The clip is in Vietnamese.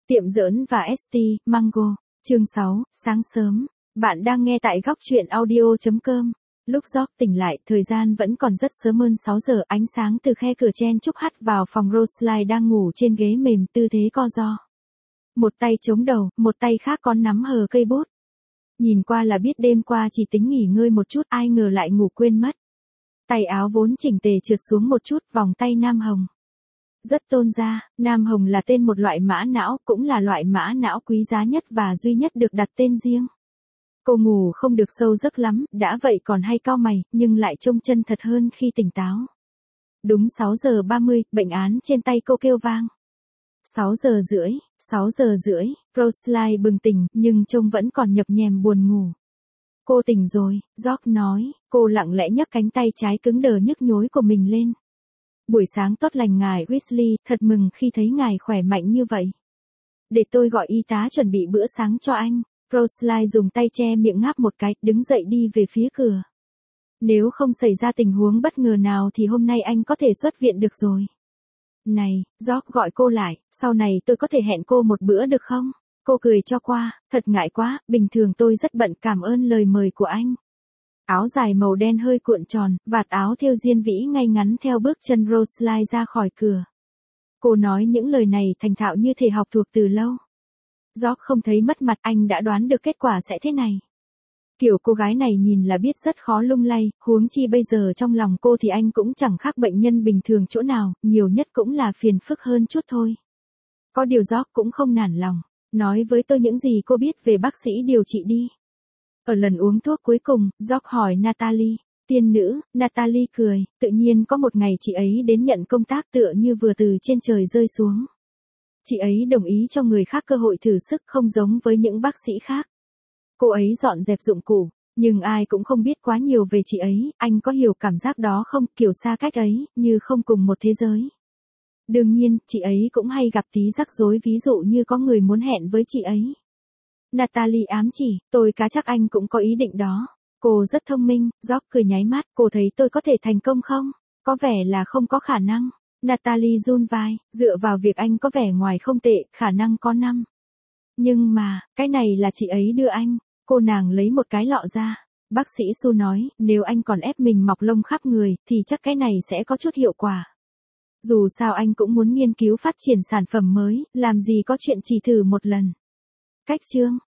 Tiệm giỡn và ST, Mango. Chương 6, sáng sớm. Bạn đang nghe tại góc truyện audio.com. Lúc George tỉnh lại, thời gian vẫn còn rất sớm, hơn 6 giờ, ánh sáng từ khe cửa chen chúc hắt vào phòng Rosalie đang ngủ trên ghế mềm, tư thế co ro. Một tay chống đầu, một tay khác còn nắm hờ cây bút. Nhìn qua là biết đêm qua chỉ tính nghỉ ngơi một chút, ai ngờ lại ngủ quên mất. Tay áo vốn chỉnh tề trượt xuống một chút, vòng tay nam hồng. Rất tôn gia, nam hồng là tên một loại mã não, cũng là loại mã não quý giá nhất và duy nhất được đặt tên riêng. Cô ngủ không được sâu giấc lắm, đã vậy còn hay cau mày, nhưng lại trông chân thật hơn khi tỉnh táo. Đúng 6 giờ 30, bệnh án trên tay cô kêu vang. 6 giờ rưỡi, Rosalie bừng tỉnh, nhưng trông vẫn còn nhập nhèm buồn ngủ. Cô tỉnh rồi, George nói, cô lặng lẽ nhấc cánh tay trái cứng đờ nhức nhối của mình lên. Buổi sáng tốt lành ngài Weasley, thật mừng khi thấy ngài khỏe mạnh như vậy. Để tôi gọi y tá chuẩn bị bữa sáng cho anh. Rosalie dùng tay che miệng ngáp một cái, đứng dậy đi về phía cửa. Nếu không xảy ra tình huống bất ngờ nào thì hôm nay anh có thể xuất viện được rồi. Này, George gọi cô lại, sau này tôi có thể hẹn cô một bữa được không? Cô cười cho qua, thật ngại quá, bình thường tôi rất bận, cảm ơn lời mời của anh. Áo dài màu đen hơi cuộn tròn, vạt áo thêu diên vĩ ngay ngắn theo bước chân Rosalie ra khỏi cửa. Cô nói những lời này thành thạo như thể học thuộc từ lâu. George không thấy mất mặt, anh đã đoán được kết quả sẽ thế này. Kiểu cô gái này nhìn là biết rất khó lung lay, huống chi bây giờ trong lòng cô thì anh cũng chẳng khác bệnh nhân bình thường chỗ nào, nhiều nhất cũng là phiền phức hơn chút thôi. Có điều George cũng không nản lòng, nói với tôi những gì cô biết về bác sĩ điều trị đi. Ở lần uống thuốc cuối cùng, George hỏi Natalie, tiên nữ. Natalie cười, tự nhiên có một ngày chị ấy đến nhận công tác tựa như vừa từ trên trời rơi xuống. Chị ấy đồng ý cho người khác cơ hội thử sức, không giống với những bác sĩ khác. Cô ấy dọn dẹp dụng cụ, nhưng ai cũng không biết quá nhiều về chị ấy, anh có hiểu cảm giác đó không, kiểu xa cách ấy, như không cùng một thế giới. Đương nhiên, chị ấy cũng hay gặp tí rắc rối, ví dụ như có người muốn hẹn với chị ấy. Natalie ám chỉ, tôi cá chắc anh cũng có ý định đó. Cô rất thông minh. George cười nháy mắt, cô thấy tôi có thể thành công không? Có vẻ là không có khả năng. Natalie run vai, dựa vào việc anh có vẻ ngoài không tệ, khả năng có 5. Nhưng mà, cái này là chị ấy đưa anh. Cô nàng lấy một cái lọ ra. Bác sĩ Su nói, nếu anh còn ép mình mọc lông khắp người, thì chắc cái này sẽ có chút hiệu quả. Dù sao anh cũng muốn nghiên cứu phát triển sản phẩm mới, làm gì có chuyện chỉ thử một lần. Cách chương.